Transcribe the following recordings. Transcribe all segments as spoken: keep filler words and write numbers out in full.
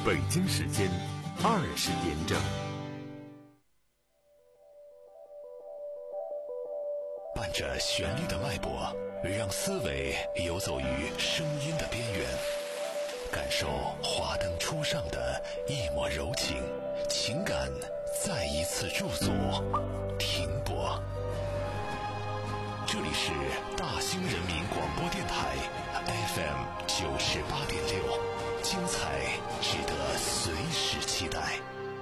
北京时间二十点整。 伴着旋律的脉搏，让思维游走于声音的边缘，感受华灯初上的一抹柔情，情感再一次驻足停泊。这里是大兴人民广播电台 F M 九十八点六，精彩值得随时期待。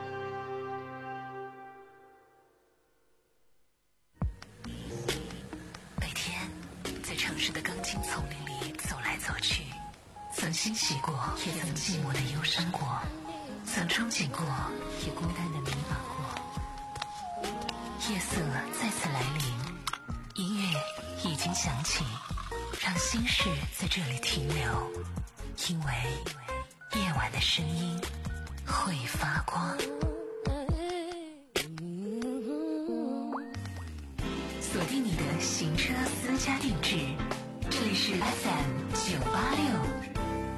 每天在城市的钢筋丛林里走来走去，曾欣喜过，也曾寂寞的忧伤过，曾憧憬过，也孤单的迷茫过。夜色再次来临，音乐已经响起，让心事在这里停留，因为夜晚的声音会发光。锁定你的行车私家定制，这里是 F M 九八六。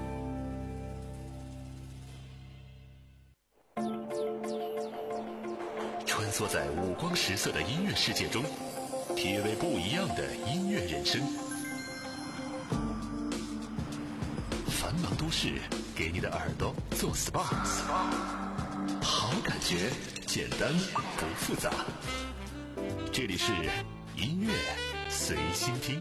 穿梭在五光十色的音乐世界中，体味不一样的音乐人生。繁忙都市给你的耳朵做 S P A， 好感觉简单不复杂。这里是音乐随心听。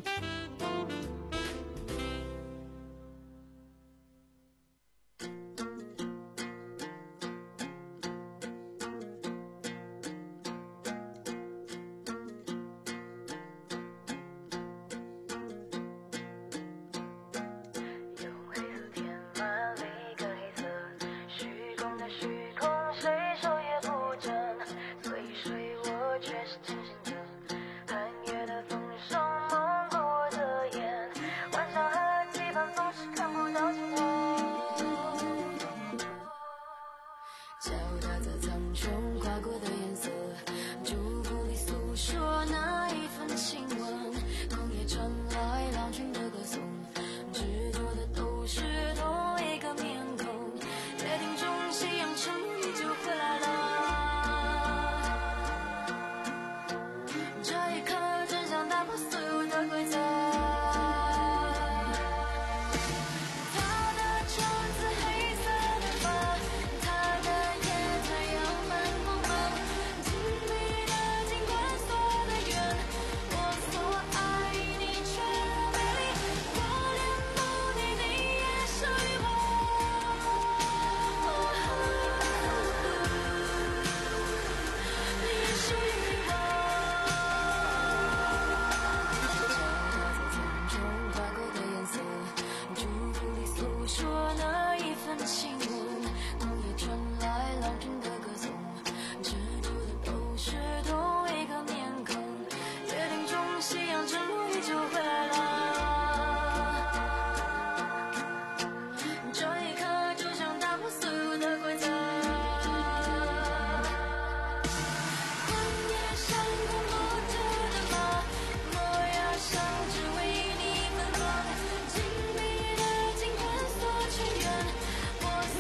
我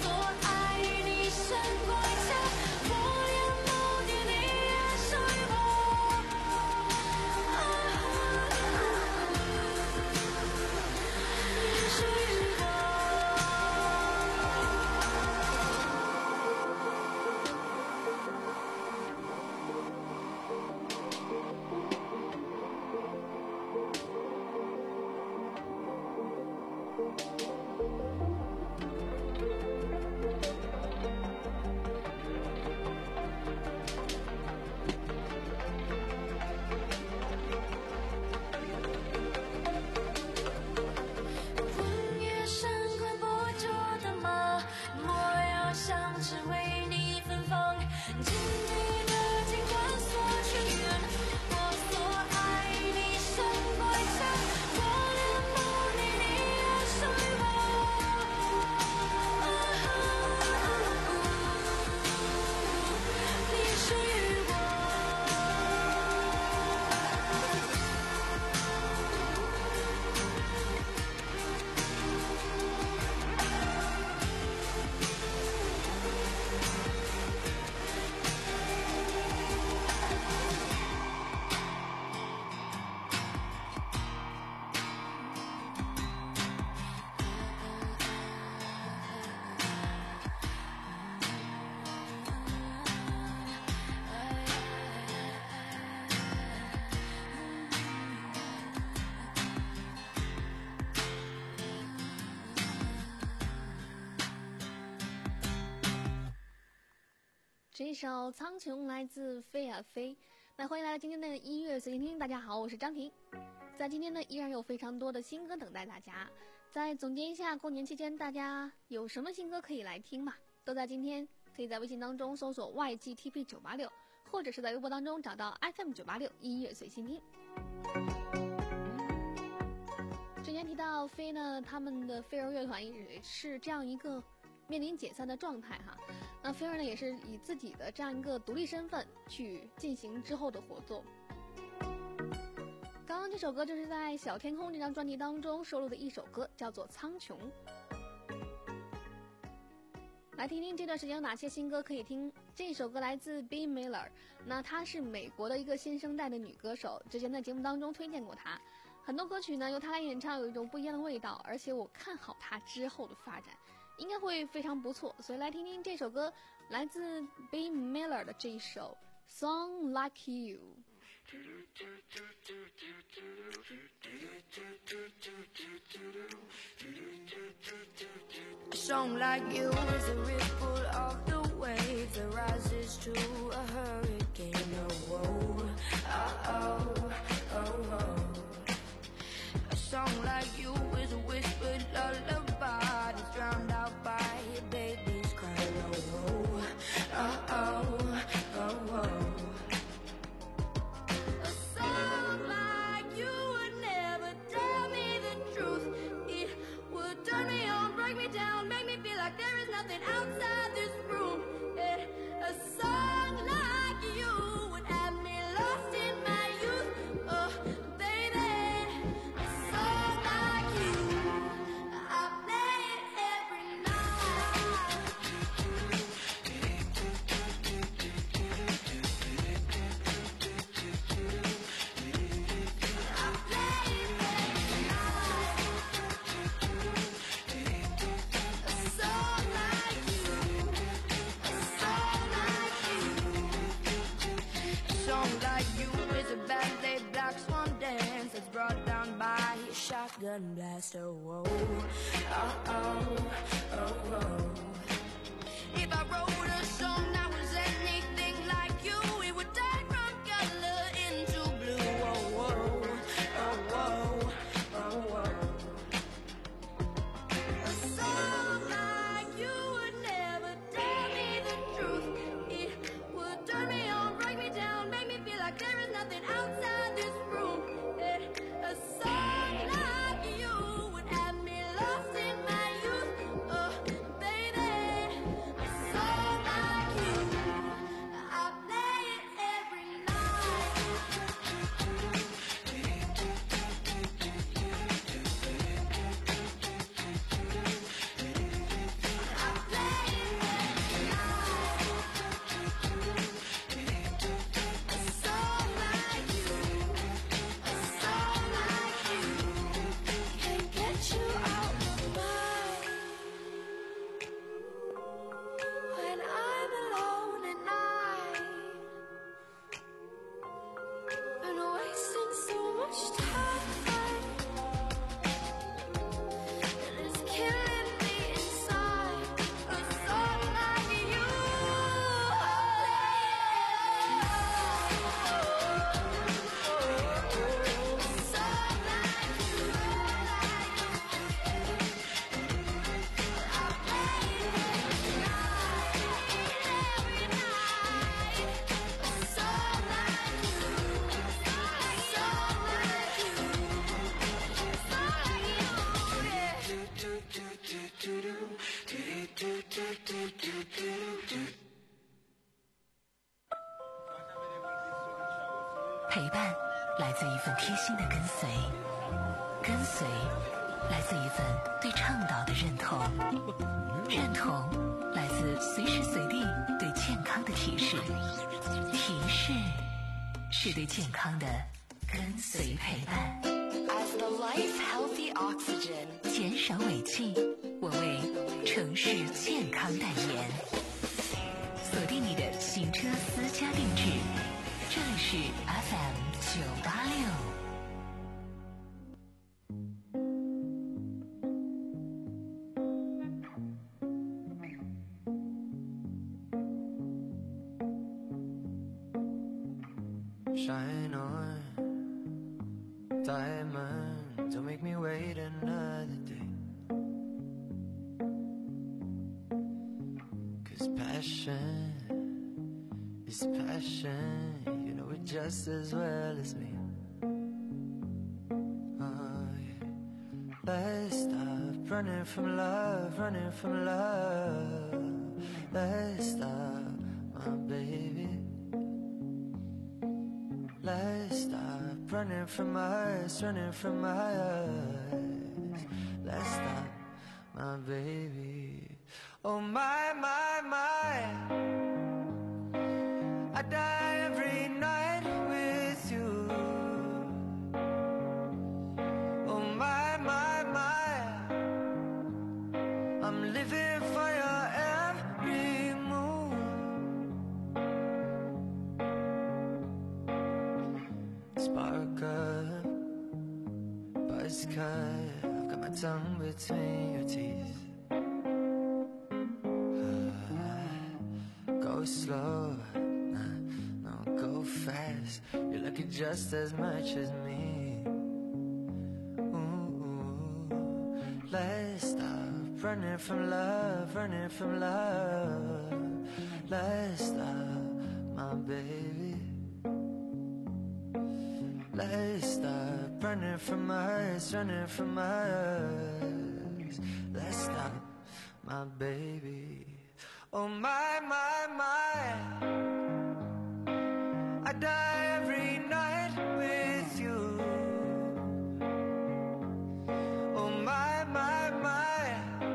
这一首《苍穹》来自飞啊飞。那欢迎来到今天的音乐随心听，大家好，我是张婷。在今天呢，依然有非常多的新歌等待大家。再总结一下，过年期间大家有什么新歌可以来听嘛？都在今天，可以在微信当中搜索 Y G T P 九八六，或者是在微博当中找到 F M 九八六音乐随心听。之前提到飞呢，他们的飞儿乐团也是这样一个面临解散的状态哈。那飞儿呢，也是以自己的这样一个独立身份去进行之后的活动。刚刚这首歌就是在《小天空》这张专辑当中收录的一首歌，叫做《苍穹》。来听听这段时间有哪些新歌可以听。这首歌来自 B Miller， 那她是美国的一个新生代的女歌手，之前在节目当中推荐过她。很多歌曲呢由她来演唱有一种不一样的味道，而且我看好她之后的发展应该会非常不错，所以来听听这首歌，来自 B Miller 的这一首 Song Like You。 A song like you is a ripple of the wave that rises to a hurricane. Oh, oh, oh, oh, oh. A song like you is a whispered lullaby that's drowned out by your baby's cry. Oh, oh, oh, oh, oh, oh. A song like you would never tell me the truth. It would turn me on, break me down, make me feel like there is nothing outside this room. Yeah. A song like you would have me lost in my youth. Oh, baby, a song like you, I play it every night. I play it every night. A song like you, a song like you. A song like you is a ballet black swan dance that's brought down by a shotgun blast. Oh, oh, oh, oh, oh, oh. If I wrote a song that was anything like you, it would turn from color into blue. Oh, oh, oh, oh, oh, oh. A song like you would never tell me the truth. It would turn me on, break me down, make me feel like there is nothing outside this room. Yeah. A song like you would have me lost in my youth. Oh, baby, a song like you, I play it every night. I play it every night. A song like you, a song like you, can't get you out of mind. When I'm alone at night, been wasting so much time, and it's killing me inside. A song like you, a song like you, I play it every night, every night. A song like you, a song like you, a song like you, yeah. 陪伴来自一份贴心的跟随，跟随来自一份对倡导的认同，认同来自随时随地对健康的提示，提示是对健康的跟随陪伴。As the life healthy oxygen， 减少尾气，我为城市健康代言。锁定你的行车私家定制，这里是 F M 九八六。 shine on, diamond, don't make me wait another day. Cause passion is passion, you know it just as well as me. Oh yeah. Let's stop running from love, running from love. Let's stop, my baby. Let's stop running from us, running from us. Let's stop, my baby. Oh my, my, my, I die every night with you. Oh my, my, my, I'm living for your every move. Spark up, buzz cut, I've got my tongue between your teeth. Go slow, nah, no, go fast. You like it just as much as me. Ooh, let's stop running from love, running from love. Let's stop, my baby. Let's stop running from us, running from us. Let's stop, my baby. Oh my, my, my, I die every night with you. Oh my, my, my,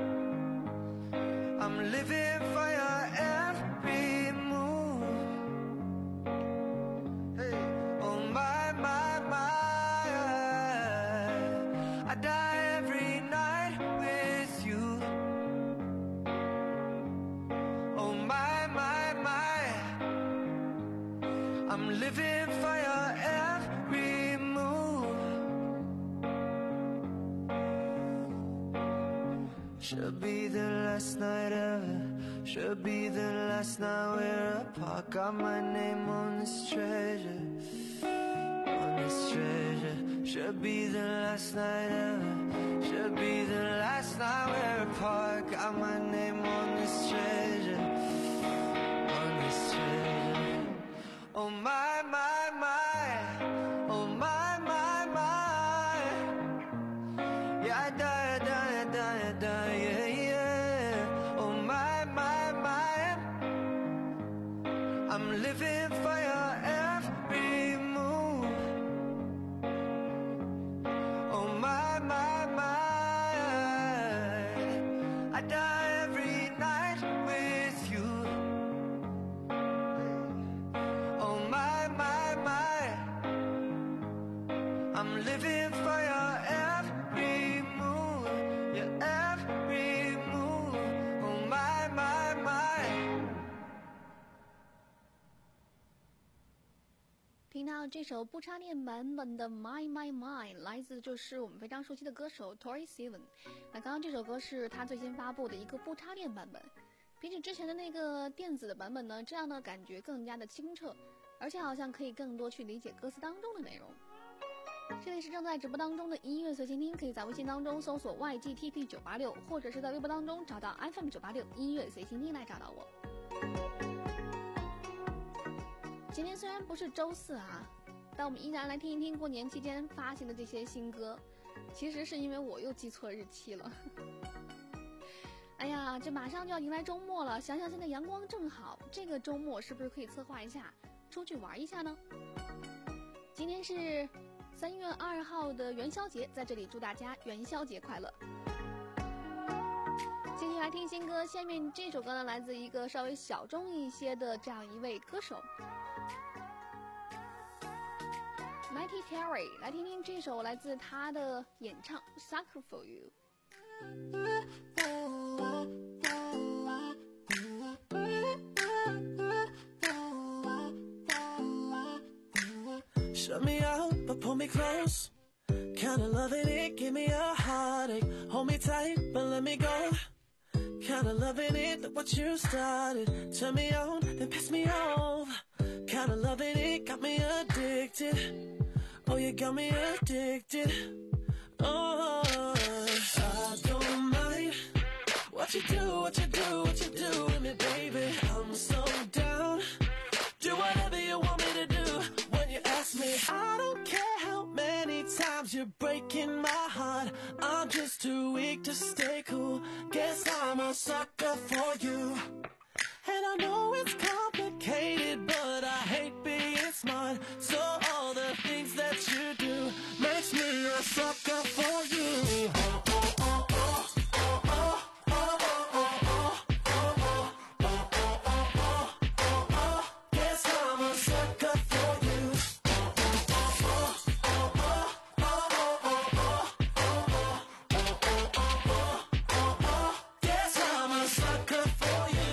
I'm living for your every move. Hey. Oh my, my, my, I die every night with you. Oh my, my, my, I'm living for your every move. Should be the last night ever, should be the last night we're apart. Got my name on this treasure, on this treasure. Should be the last night ever, should be the last night we're apart. Got my name on this treasure, on this treasure. Oh my, my, my, oh my, my, my, yeah, I die, I die, I die, I die, yeah, yeah. Oh my, my, my, I'm living for your every move. Oh my, my, my, I die every night with you. Oh my, my, my, I'm living for your every move, your every move. Oh my, my, my。 听到这首不插电版本的 My My My 来自就是我们非常熟悉的歌手 Tori Seven。 那刚刚这首歌是他最新发布的一个不插电版本，比起之前的那个电子的版本呢，这样的感觉更加的清澈，而且好像可以更多去理解歌词当中的内容。这里是正在直播当中的音乐随心听，可以在微信当中搜索 Y G T P 九八六， 或者是在微博当中找到 F M 九八六音乐随心听来找到我。今天虽然不是周四啊，但我们依然来听一听过年期间发行的这些新歌。其实是因为我又记错日期了。哎呀，这马上就要迎来周末了，想想现在阳光正好，这个周末是不是可以策划一下出去玩一下呢？今天是三月二号的元宵节，在这里祝大家元宵节快乐。继续来听新歌，下面这首歌呢来自一个稍微小众一些的这样一位歌手 Matty Terry， 来听听这首来自他的演唱 Sucker for You。 Shut me out, but pull me close. Kinda loving it, give me a heartache. Hold me tight, but let me go. Kinda loving it, look what you started. Turn me on, then piss me off. Kinda loving it, got me addicted. Oh, you got me addicted. Oh, I don't mind what you do, what you do, what you do with me, baby. I'm so down. Do whatever you want me to do. When you ask me, I don't care how many times you're breaking my heart. I'm just too weak to stay cool. Guess I'm a sucker for you. And I know it's complicated, but I hate being smart. So all the things that you do makes me a sucker for you. Oh, oh, oh, oh, oh, oh, oh, oh, oh, oh, oh, oh, oh. Guess I'm a sucker for you. Oh, oh, oh, oh, oh, oh, oh, oh. Guess I'm a sucker for you.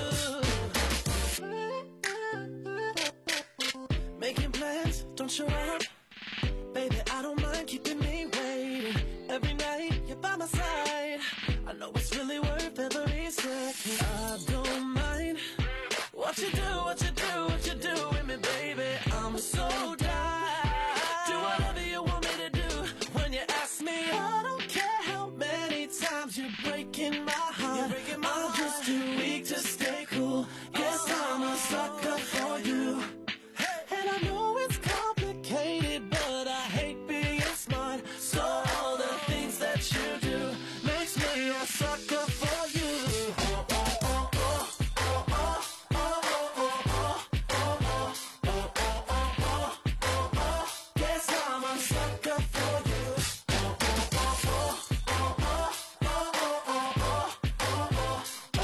Making plans, don't show up. Baby, I don't mind keeping me waiting. Every night, you're by my side. I know it's really worth every second. I don't mind what you do, what you do, what you do with me, baby. I'm so down. Do whatever you want me to do. When you ask me, I don't care how many times you're breaking my heart. You're breaking my I'm just too weak to stay cool. Guess I'm a sucker for you. And I know it's complicated, but I hate being smart. So all the things that you do makes me a sucker for you. Oh, oh, oh, oh, oh, oh, oh, oh, oh, oh, oh, oh, oh, oh. Guess I'm a sucker for you. Oh, oh, oh, oh, oh, oh, oh, oh,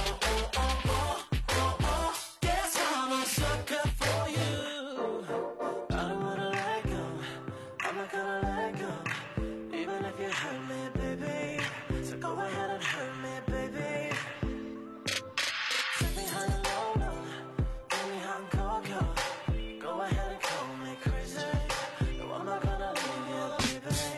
oh, oh. Guess I'm a sucker for you. I don't wanna let go, I'm not gonna let go. Even if you hurt me, baby, so go ahead and hurt me, baby. Set me high and low, no, get me hot and cold, cold. Go ahead and call me crazy, no, I'm not gonna leave you, baby.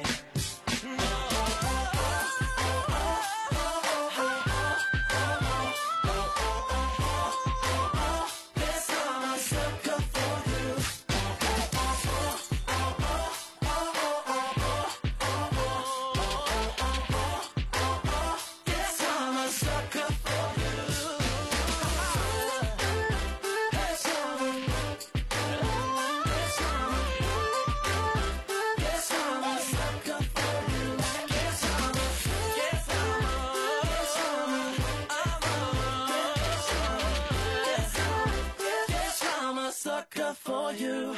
Guess I'm a sucker for you. Guess I'm a sucker for you. Guess I'm a, guess I'm a, guess I'm a sucker for you. Guess I'm a, guess I'm a, guess I'm a, I'm a, guess I'm a, guess I'm a sucker for you.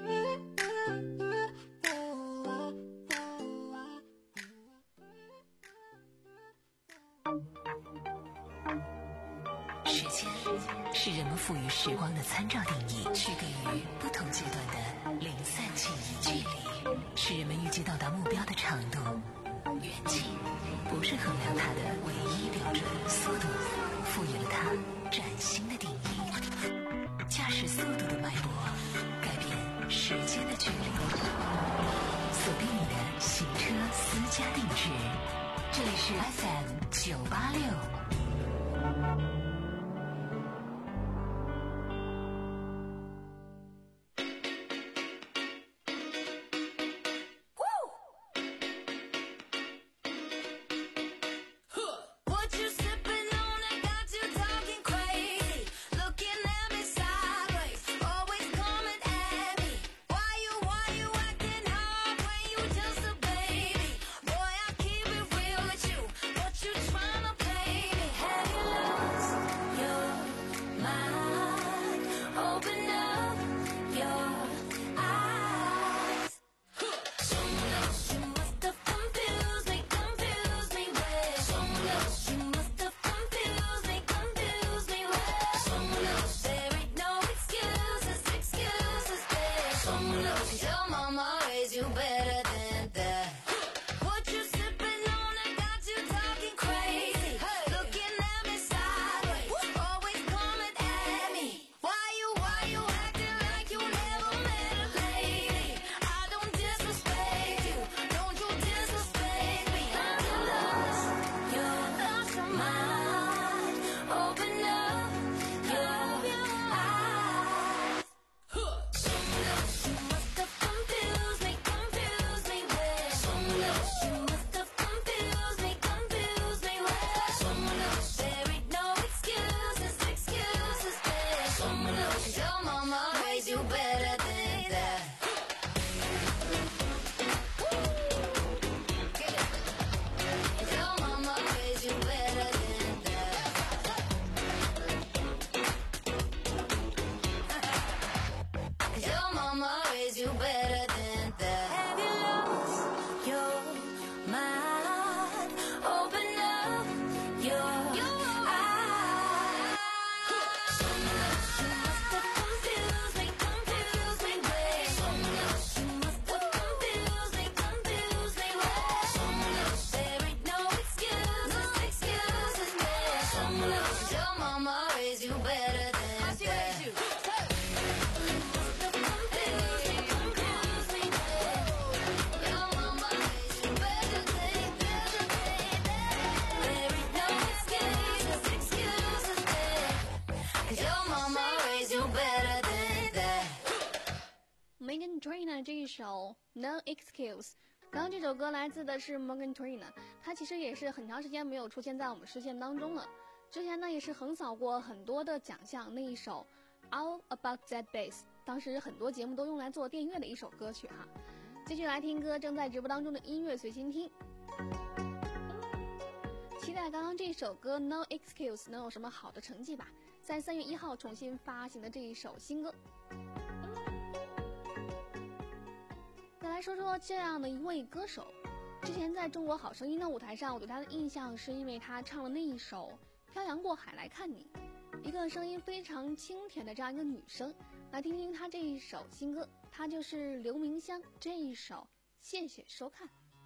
时间是人们赋予时光的参照定义，区隔于不同阶段的零散记忆。距离是人们预计到达目标的长度，远近不是衡量它的唯一标准。速度赋予了它崭新的定义。驾驶速度的脉搏，改变时间的距离。锁定你的行车私家定制，这里是 F M 九八六。 What you sipping on that got you talking crazy? Looking at me sideways, always coming at me. Why you, why you acting hard when you just a baby? Boy, I keep it real with you, but you tryna play raise you better than that. Your mama raised you better than that. There ain't no excuses, excuses there. 'Cause your mama raised you better than that. Meghan Trainor 这一首 No Excuse， 刚刚这首歌来自的是 Meghan Trainor， 她其实也是很长时间没有出现在我们视线当中了。之前呢也是横扫过很多的奖项，那一首 All About That Bass， 当时很多节目都用来做电乐的一首歌曲哈。继续来听歌，正在直播当中的音乐随心听。期待刚刚这首歌 No Excuse 能有什么好的成绩吧，在三月一号重新发行的这一首新歌。再来说说这样的一位歌手，之前在中国好声音的舞台上，我对他的印象是因为他唱了那一首漂洋过海来看你，一个声音非常清甜的这样一个女生。来听听她这一首新歌，她就是刘明湘这一首谢谢收看。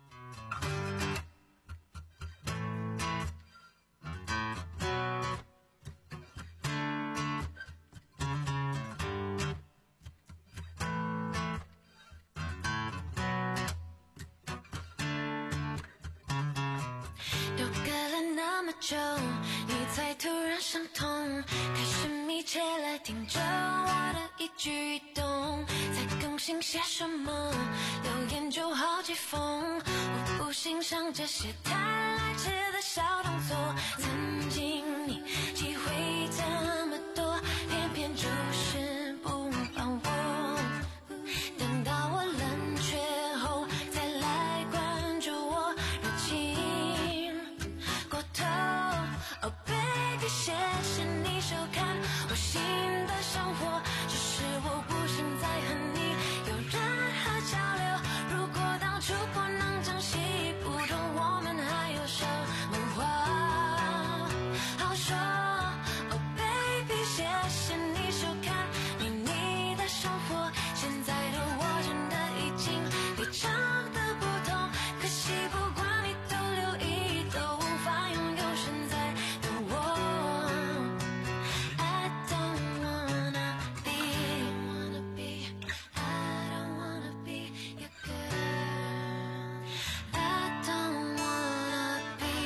都隔了那么久，你才突然伤痛，开始密切来盯着我的一举一动，在更新些什么，留言就好几封，我不欣赏这些太来迟的小动作。曾经你机会这么多，偏偏就是不帮我，等到我冷却后再来关注我，热情过头。Oh baby， 谢谢你收看我新的生活，只是我不想再和你有任何交流。如果当初不能珍惜，不懂我们还有什么话好说。Oh baby， 谢谢你收看你你的生活，现在的我真的已经非常的不同，可惜不管你都留意，都无法拥有现在的我。I don't wanna be, wanna be, I don't wanna be your girl. I don't wanna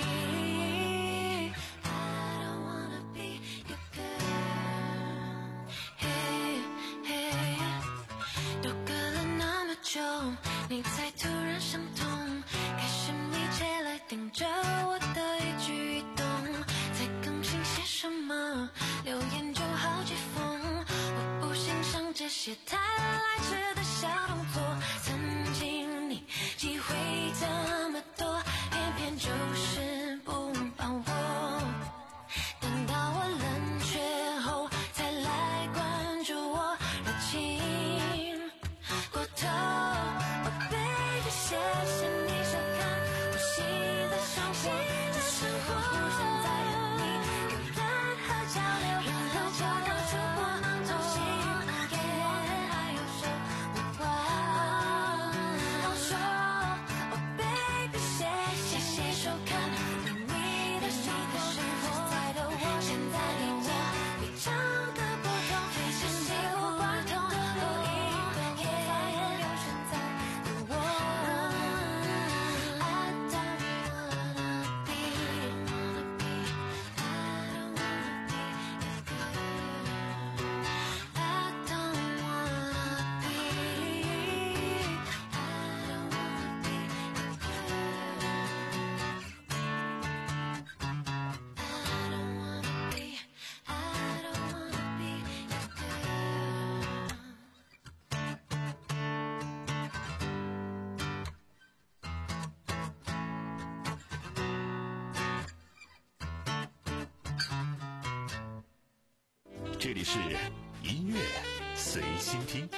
be, I don't wanna be your girl. Hey, hey， 都隔了那么久，你才突然伤痛，开始密切来盯着我的一举一动，在更新些什么，留言就好几封，我不欣赏这些太来迟的小动作。曾经你机会这么多，偏偏就是不帮我，等到我冷却后才来关注我，热情过头。Oh baby， 谢谢你收看我新的生活，只是我不想再和你有任何交流。如果当初我能重新给我们还有什么话好说。Oh baby， 谢谢谢收看你你的生活，现在的我，现在的我非常的不同，非常的不管痛，都已经无法拥有现在的我。I don't wanna be, wanna be, I don't wanna be your girl. I don't wanna be, I don't wanna be your girl. I don't wanna be, I don't wanna be your girl. 这里是音乐随心听。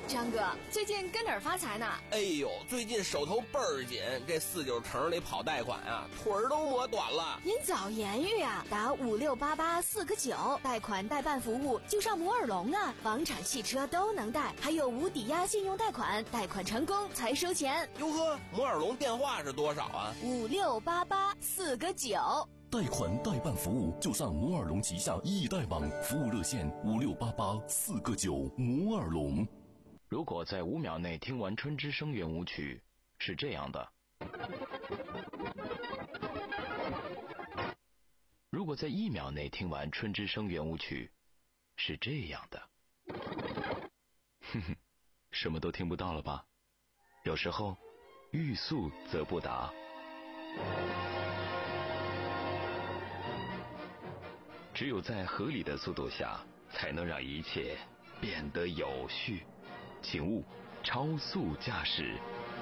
张哥，最近跟哪儿发财呢？ 哎呦，最近手头倍儿紧，这四九城里跑贷款啊，腿儿都磨短了。 您早言语啊，打五六八八四个九，贷款代办服务就上摩尔龙啊，房产、汽车都能贷，还有无抵押信用贷款，贷款成功才收钱。 哟呵，摩尔龙电话是多少啊？ 五六八八四个九。 贷款代办服务就上摩尔龙旗下易贷网，服务热线五六八八四个九。摩尔龙。 如果在五秒内听完春之声圆舞曲，是这样的；如果在一秒内听完春之声圆舞曲，是这样的。哼哼，什么都听不到了吧？有时候，欲速则不达。只有在合理的速度下，才能让一切变得有序。请勿超速驾驶。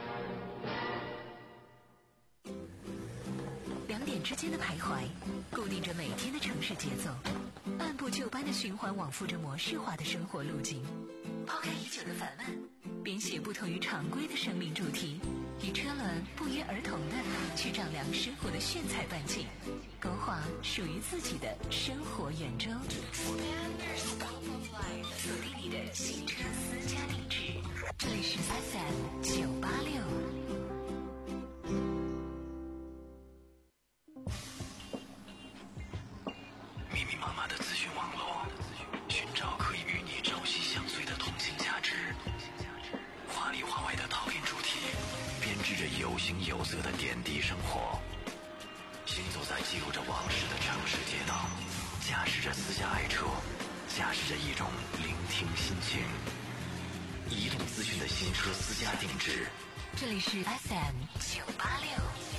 两点之间的徘徊，固定着每天的城市节奏，按部就班的循环往复着模式化的生活路径。抛开已久的烦闷，编写不同于常规的生命主题，与车轮不约而同的去丈量生活的炫彩半径，勾画属于自己的生活圆周。锁定你的新车私家定制，这里是 F M 九八六。 密密麻麻的资讯网络，寻找可以与你朝夕相随的同性价值。华里华外的讨厌主题，编织着有形有色的点滴生活。行走在记录着往事的城市街道，驾驶着私家爱车，驾驶着一种聆听心情。移动资讯的新车私家定制， 这里是 F M 九八六。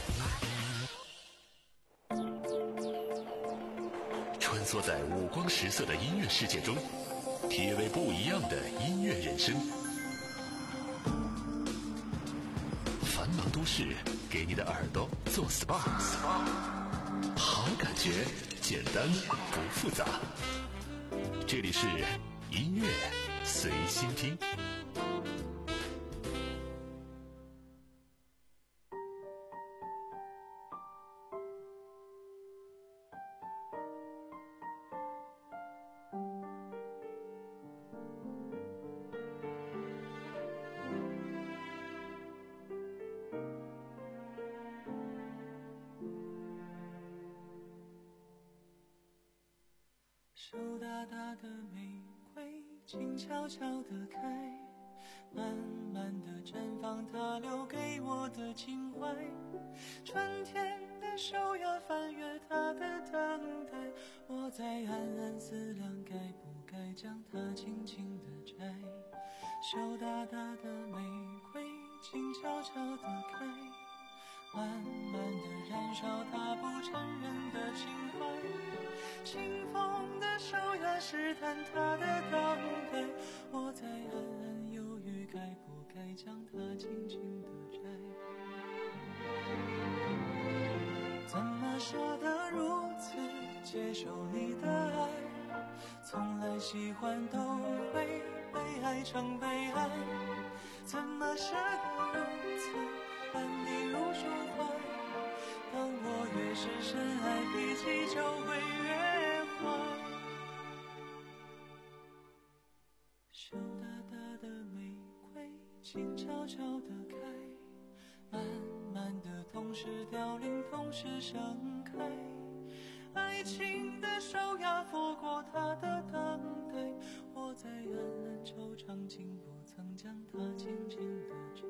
穿梭在五光十色的音乐世界中，体味不一样的音乐人生。繁忙都市给你的耳朵做 S P A， 好感觉，简单不复杂。这里是音乐随心听。 手大大的玫瑰静悄悄地开，慢慢地绽放它留给我的情怀。春天的手呀翻阅它的等待，我在暗暗思量该不该将它轻轻地摘。手大大的玫瑰静悄悄地开，慢慢地燃烧它不承认的情怀。清风的手呀试探它的等待，我在暗暗犹豫该不该将它轻轻地摘。怎么舍得如此接受你的爱，从来喜欢都会被爱成悲哀。怎么舍得如此把你入手怀，当我越是深爱，脾气就会越坏。手大大的玫瑰静悄悄地开，慢慢地同时凋零，同时盛开。爱情的手呀拂过它的等待，我在暗暗惆怅，竟不曾将它轻轻地摘。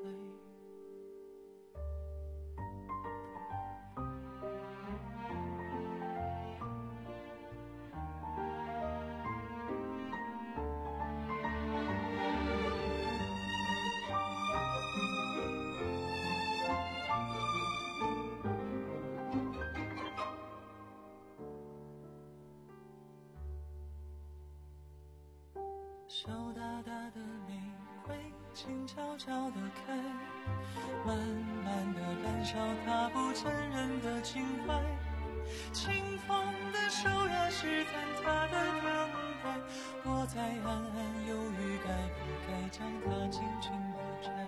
手大大的玫瑰静悄悄地开，慢慢地燃烧它不承认的情怀。清风的手呀试探它的等待， 我在暗暗犹豫该不该将它轻轻地摘。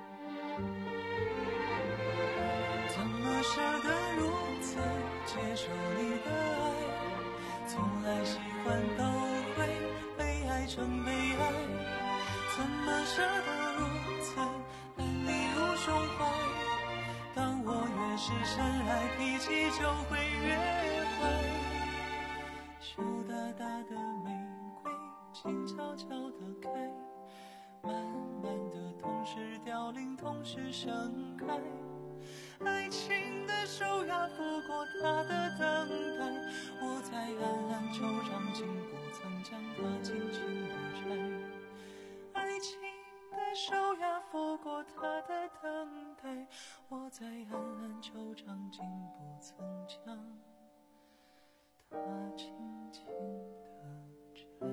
怎么舍得如此接受你的爱，从来喜欢都会被爱成悲哀，怎么舍得如此爱你入胸怀，当我越是深爱，脾气就会越坏。羞答答的玫瑰静悄悄地开，慢慢的同时凋零，同时盛开，爱情的手呀拂过它的等待，我在暗暗惆怅，竟不曾将它轻轻地摘。爱情的手呀拂过它的等待，我在暗暗惆怅，竟不曾将它轻轻地摘。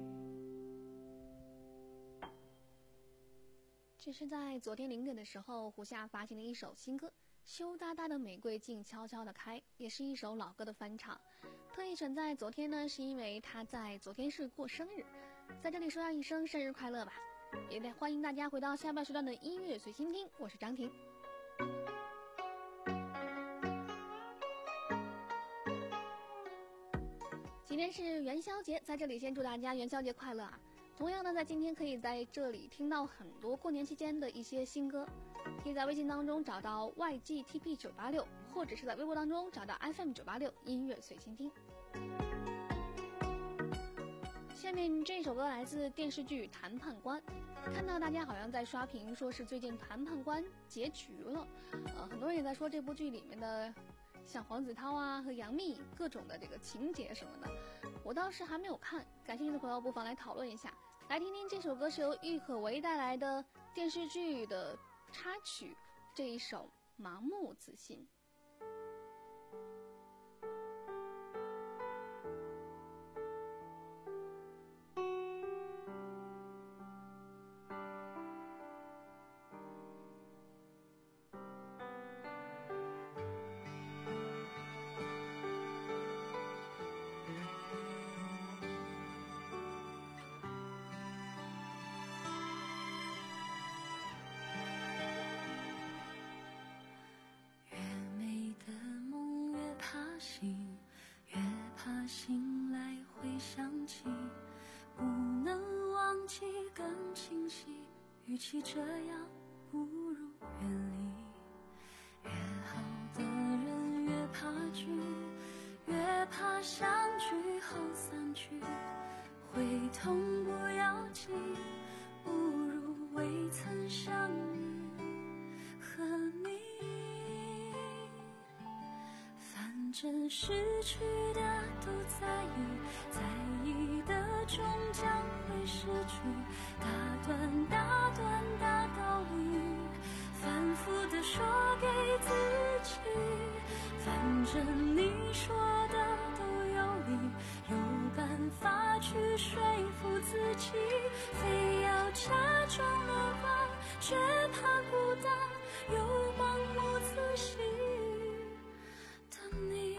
这是在昨天零点的时候，胡夏发行的一首新歌《羞答答的玫瑰静悄悄地开》，也是一首老歌的翻唱。特意选在昨天呢，是因为他在昨天是过生日，在这里说上一声生日快乐吧。也得欢迎大家回到下半时段的音乐随心听，我是张婷。今天是元宵节，在这里先祝大家元宵节快乐啊！同样呢，在今天可以在这里听到很多过年期间的一些新歌，可以在微信当中找到 Y G T P 九八六，或者是在微博当中找到 F M 九八六音乐随心听。下面这首歌来自电视剧《谈判官》，看到大家好像在刷屏，说是最近《谈判官》结局了，呃，很多人也在说这部剧里面的像黄子韬啊和杨幂各种的这个情节什么的，我倒是还没有看，感兴趣的朋友不妨来讨论一下。来听听这首歌是由郁可唯带来的电视剧的插曲，这一首《盲目自信》。 越怕醒来会想起，不能忘记更清晰，与其这样不如远离。越好的人越怕聚，越怕相聚后散去，会痛不要紧，不如未曾相遇和你。反正失去的都在意，在意的终将会失去，大段大段大道理，反复的说给自己，反正你说的都有理，有办法去说服自己，非要假装乐观，却怕孤单，又盲目自信的你。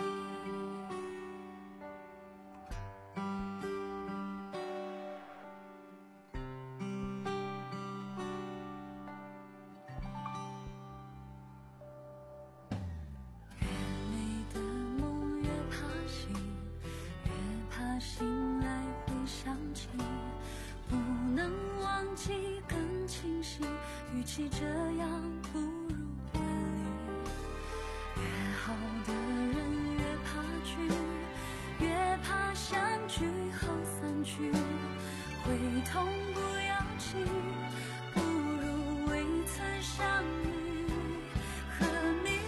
醒来会想起，不能忘记更清晰，与其这样不如远离。越好的人越怕聚，越怕相聚后散去，会痛不要紧，不如未曾相遇和你。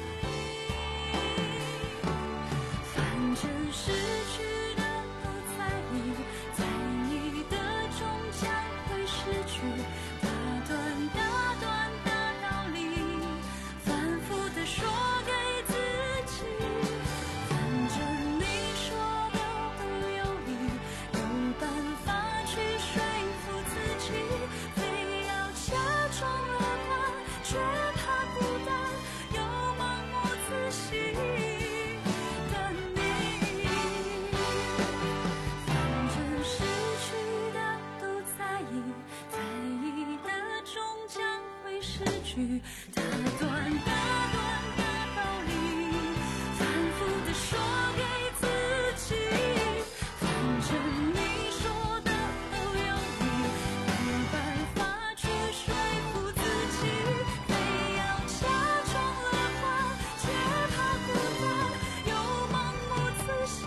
反正失去在意的终将会失去，大段大段大道理，反复的说给自己，反正你说的都有理，有办法去说服自己，非要假装乐观，却怕句大段大段的道理，反复的说给自己，反正你说的都有理，没办法去说服自己，非要假装乐观，却怕孤单，又盲目自信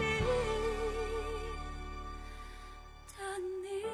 的你。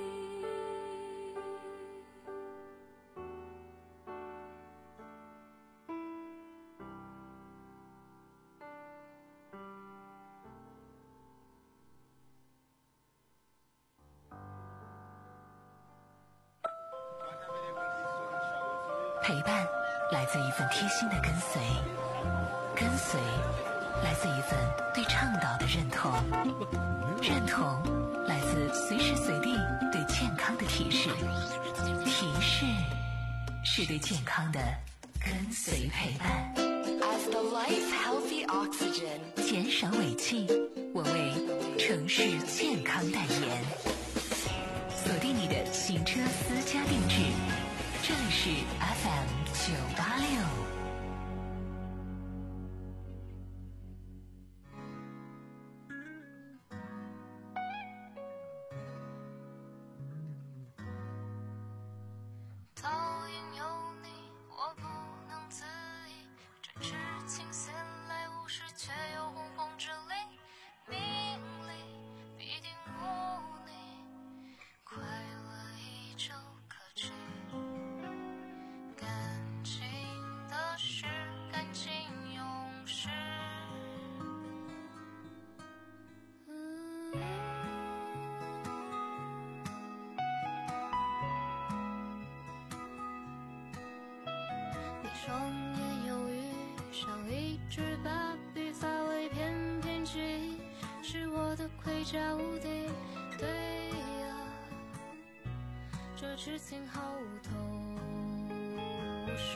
陪伴来自一份贴心的跟随，跟随来自一份对倡导的认同，认同来自随时随地对健康的提示，提示是对健康的跟随陪伴。 As the life healthy oxygen， 减少尾气，我为城市健康代言。锁定你的行车私家定制，这里是 F M 九八六。 倒影有你，我不能自已，展翅青线来无视，却又洪荒之力，名利必定无你，快乐依旧可期。感情的事，感情永世。嗯你双眼忧郁，像一只芭比，发尾翩翩起，是我的盔甲无敌。对呀，这痴情毫无头绪，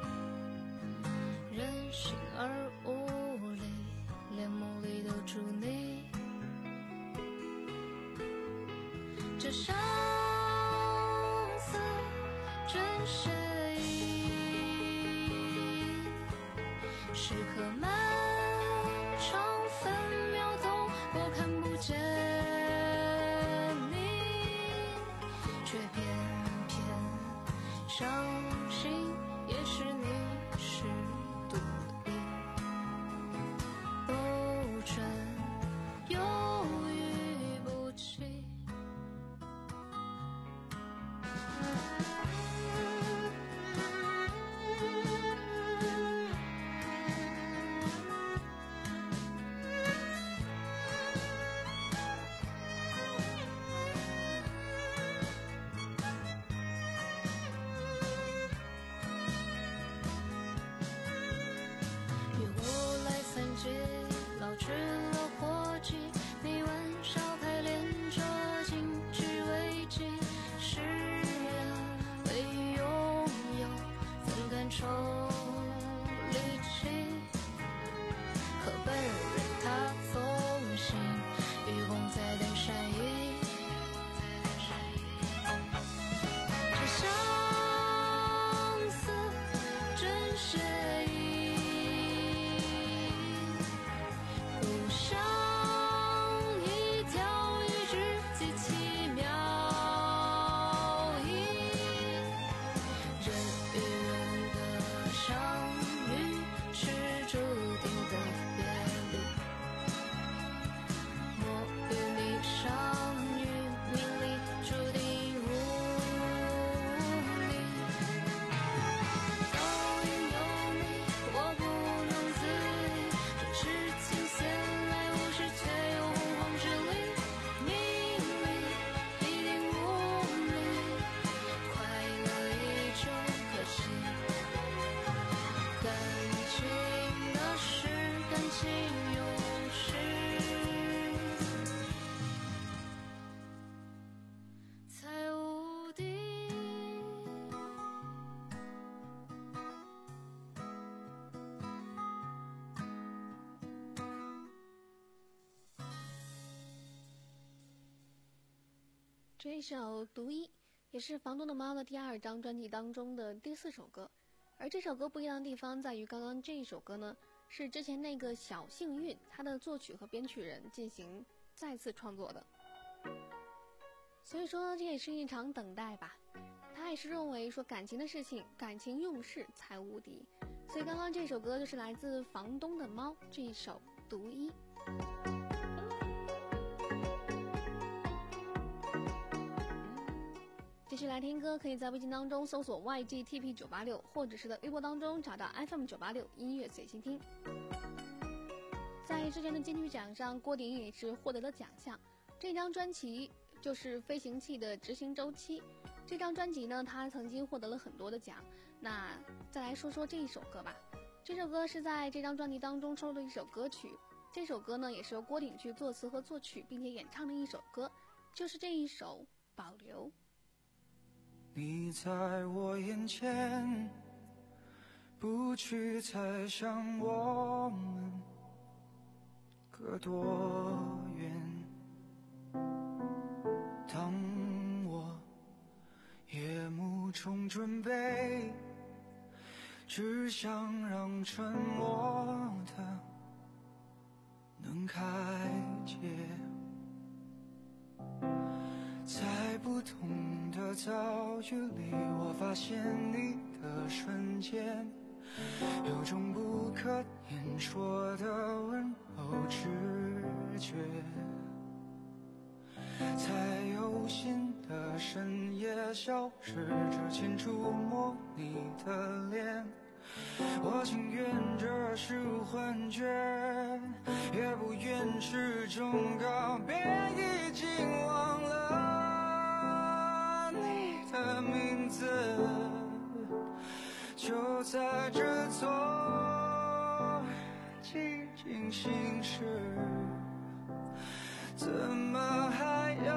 任性而无力，连梦里都住你。这相思真写意，时刻漫长分秒钟，我看不见你，却偏偏相信，也是你是独立，兜转犹豫不起。与我来三界，老去了伙计，你玩烧开连着金句危机。是呀，为拥有怎敢抽力气？可本人他风行，愚公在等善意。这相思真写意，不像一条一只极其妙意，人与人的相遇是注定的别离，我与你相遇，命里注定无力。倒影有你，我不能自已，这痴情线来无视，却又洪荒之力，命里必定无你，快乐依旧可期。感情的事，感情永世，才无敌。 这一首《独一》也是房东的猫的第二张专辑当中的第四首歌。 而这首歌不一样的地方在于，刚刚这一首歌呢是之前那个小幸运他的作曲和编曲人进行再次创作的，所以说这也是一场等待吧。他也是认为说感情的事情，感情用事才无敌，所以刚刚这首歌就是来自房东的猫这一首独一。继续来听歌，可以在微信当中搜索 Y G T P 九八六， 或者是在微博当中找到 F M 九八六音乐随心听。在之前的金曲奖上，郭顶也是获得了奖项，这张专辑就是飞行器的执行周期。这张专辑呢，他曾经获得了很多的奖。那再来说说这一首歌吧，这首歌是在这张专辑当中收录的一首歌曲，这首歌呢也是由郭顶去作词和作曲并且演唱的一首歌，就是这一首保留。 你在我眼前，不去猜想我们隔多远。当我夜幕中准备，只想让沉默的能开解。在不同的遭遇里，我发现你的瞬间，有种不可言说的温柔直觉。在有心的深夜，消失之前触摸你的脸，我情愿这是幻觉，也不愿是种告别，已经忘了你的名字，就在这座寂静心事，怎么还有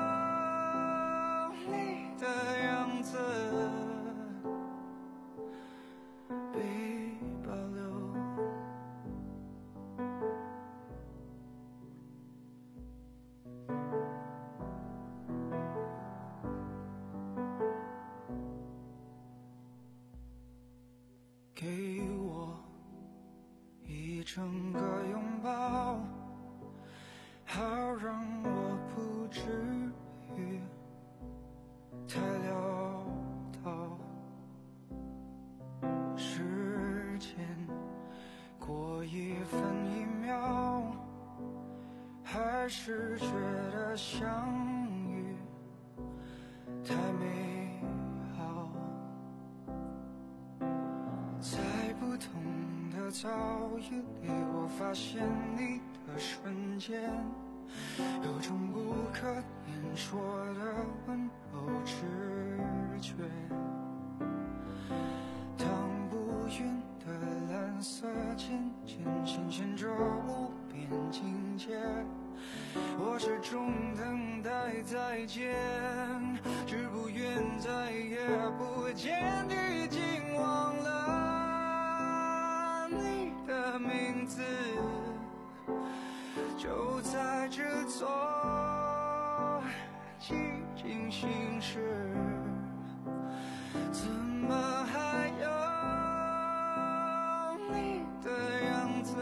你的样子被保留？给我一整个拥抱，好让我不至于太潦倒。时间过一分一秒，还是觉得相遇太美好。在不同的遭遇里，我发现你的瞬间，有种不可言说的温柔直觉。当不匀的蓝色渐渐显现着无边境界，我始终等待再见，只不愿再也不见，已经忘了你的名字，就在这座寂静心事，怎么还有你的样子，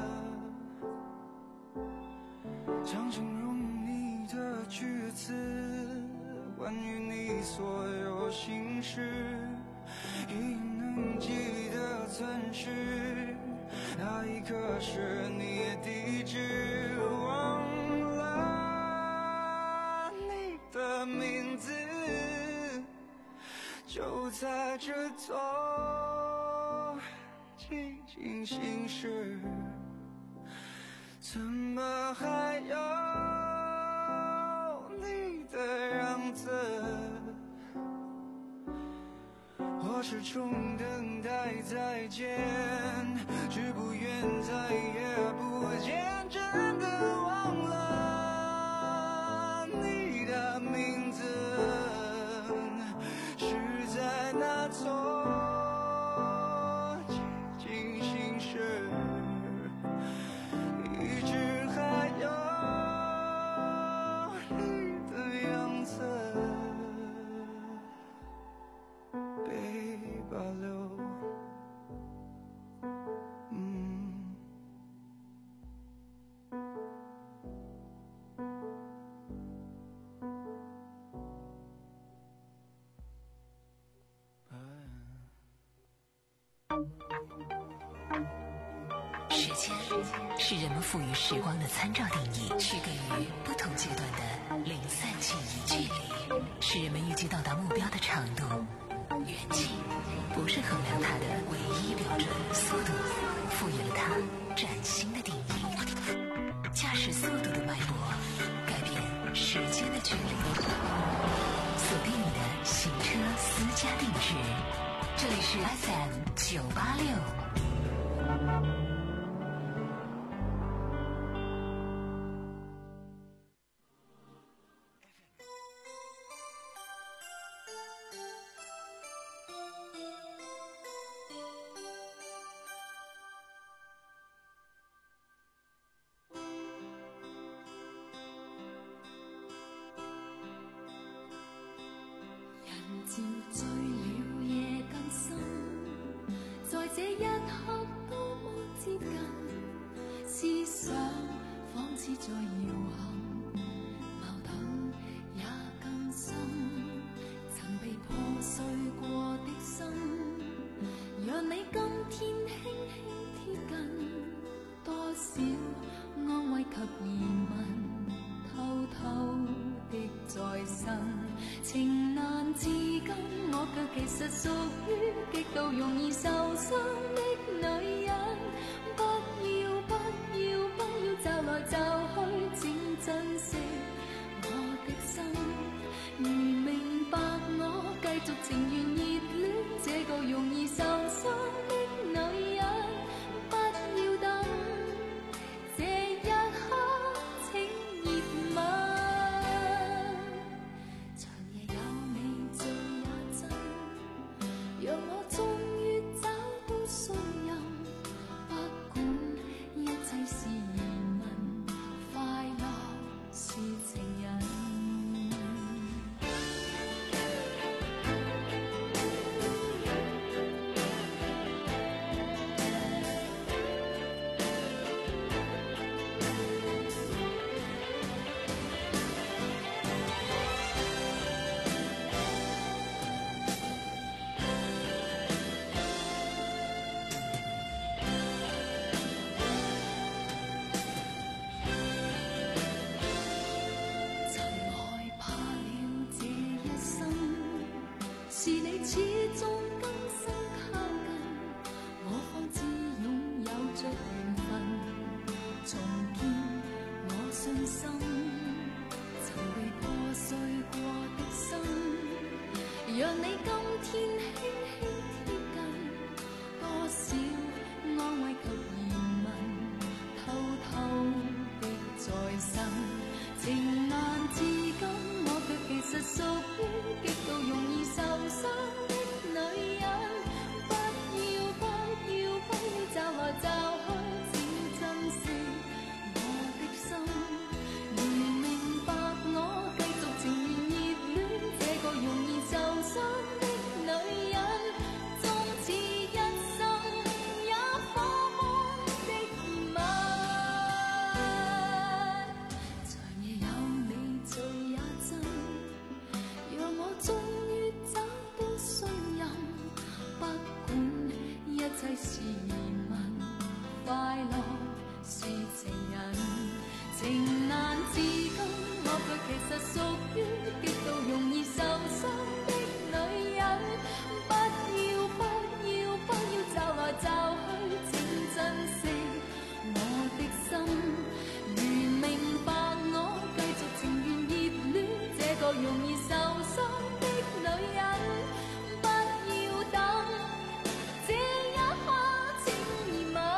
想形容你的句子，关于你所有心事，已能记得钻石，那一刻是你地址，忘了你的名字，就在这座寂静心事，怎么还有你的样子？我始终等待再见，只不愿再也不见，真的忘了你的名字，是在那座寂静心事，一直还有你的样子被保留。 是人们赋予时光的参照定义，去给予不同阶段的零散记忆。距离是人们预计到达目标的长度，远近不是衡量它的唯一标准，速度赋予了它崭新的定义。驾驶速度的脉搏，改变时间的距离。锁定你的行车私家定制，这里是 F M 九八六。 漸醉了夜更深，在這一刻多麼接近，思想仿似在搖撼，矛盾也更深。曾被破碎過的心，讓你今天輕輕貼近，多少安慰及疑問，偷偷的在身。情難自禁，我卻其實屬於極度容易受傷的女人。不要不要不要驟來驟去，請珍惜我的心。如明白我，繼續情願熱戀這個容易受傷的女人。不要等這一刻，請熱吻。讓我終於找到信任，不管一切是疑問，快樂是情人。是你始終更深靠近，我方知擁有着緣分，重建我信心。曾被破碎過的心，讓你今天輕輕貼近，多少安慰及疑問，偷偷的在身。情難自禁，我卻其實屬於極度容易受傷的女人。不要不要不要驟來驟去，請珍惜我的心。如明白我，繼續情願熱戀這個容易受傷的女人。終此一生也火紅的吻，長夜有你醉也真，讓我終於找到信任。不管一切是疑問，快樂是情人。情難自禁，我卻其實屬於極度容易受傷的女人。不要不要不要驟來驟去，請珍惜我的心。如明白我，繼續情願熱戀這個容易受傷的女人。不要等這一刻，請熱吻。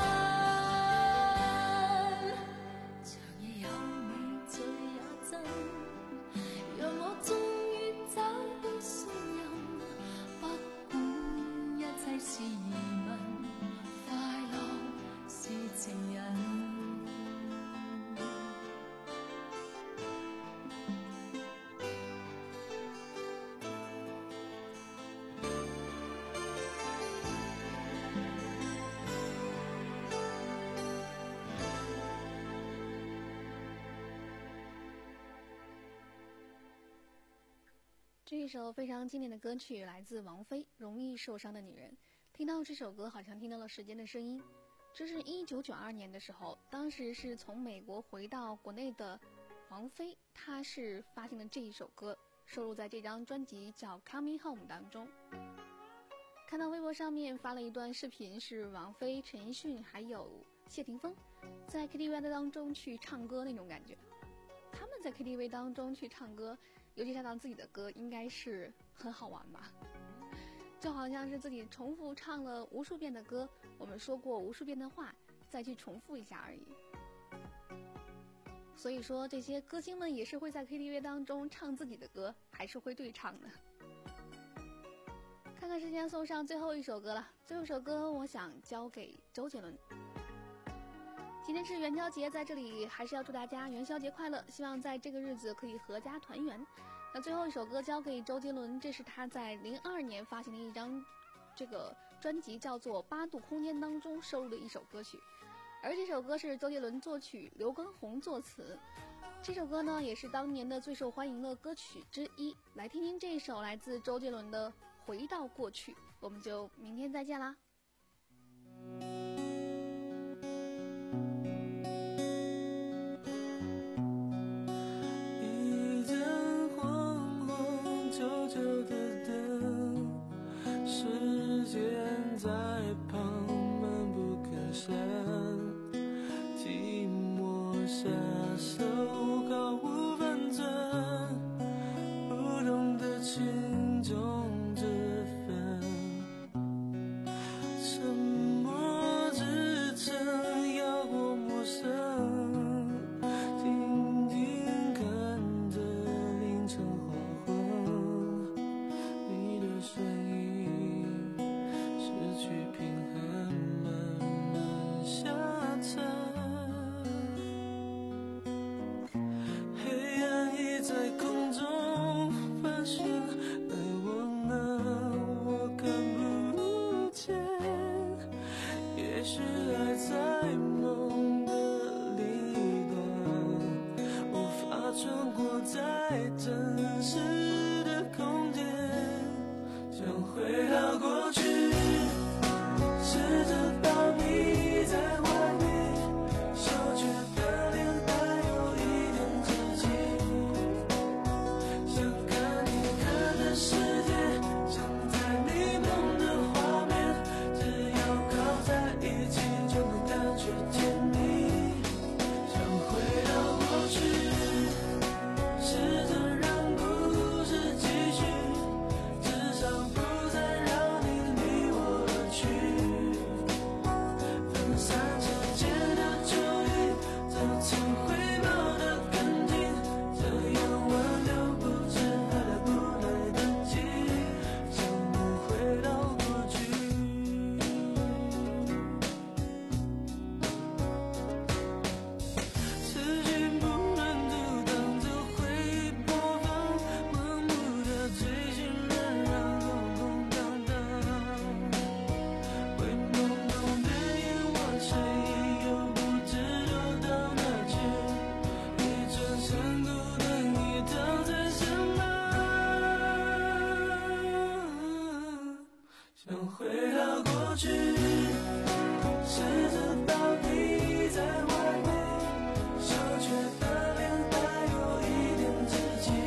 長夜有你醉也真，讓我終於找到信任。不管一切是疑問，快樂是情人。 这一首非常经典的歌曲来自王菲《容易受伤的女人》。听到这首歌，好像听到了时间的声音。 这是一九九二年的时候，当时是从美国回到国内的王菲，她是发行了这一首歌，收录在这张专辑叫《Coming Home》当中。看到微博上面发了一段视频，是王菲、陈奕迅还有谢霆锋在 K T V 当中去唱歌那种感觉。他们在 K T V 当中去唱歌，尤其唱到自己的歌，应该是很好玩吧，就好像是自己重复唱了无数遍的歌，我们说过无数遍的话，再去重复一下而已。所以说这些歌星们也是会在 K T V 当中唱自己的歌，还是会对唱的。看看时间，送上最后一首歌了。最后一首歌我想交给周杰伦。今天是元宵节，在这里还是要祝大家元宵节快乐，希望在这个日子可以阖家团圆。那最后一首歌交给周杰伦，这是他在零二年发行的一张这个专辑叫做《八度空间》当中收录的一首歌曲，而这首歌是周杰伦作曲，刘畊宏作词。这首歌呢也是当年的最受欢迎的歌曲之一。来听听这一首来自周杰伦的《回到过去》，我们就明天再见啦。 一盏黄黄旧旧的灯，时间在旁闷不吭声，寂寞下手毫无分寸，不懂得轻重之分，沉默支撑要过陌生，静静看着凌晨黄昏，你的身影失去平衡，慢慢下沉，黑暗已在空中盘旋，来往啊我看不见，也许还在梦的另一端，无法穿过在真实的空间，想回到过去，试着抱你在怀里，羞怯的脸带有一点自己，想看你看的世界，想在你梦的画面，只要靠在一起就能感觉甜蜜，想回到过去，试着让故事继续，至少不再让你离我而去，分散之间的注意，这次回眸的更近，这样挽留不知还来不来得及，想回到过去。时间不能阻挡这回忆播放，盲目的追寻仍然空空荡荡，会朦胧的眼望谁又不知道到哪去，一转身孤灯一躺在身旁，想回到过去，试着抱你在怀里，羞怯的脸带有一点自己，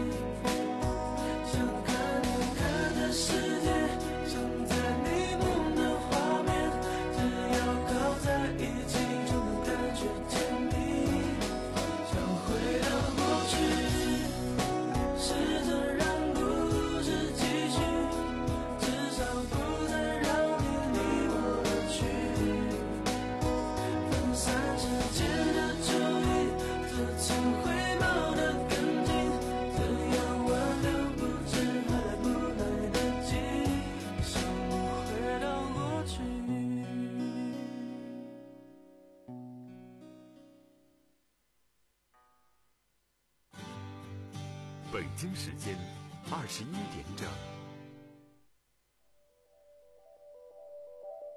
想看你看的世界，想在你梦的画面，只要靠在一起就能感觉甜蜜，想回到过去，试着让故事继续，至少不再让你离我而去，分散之间的注意，这次回眸的更近，这样挽留不知还来不来得及，想回到过去。 北京时间二十一点整。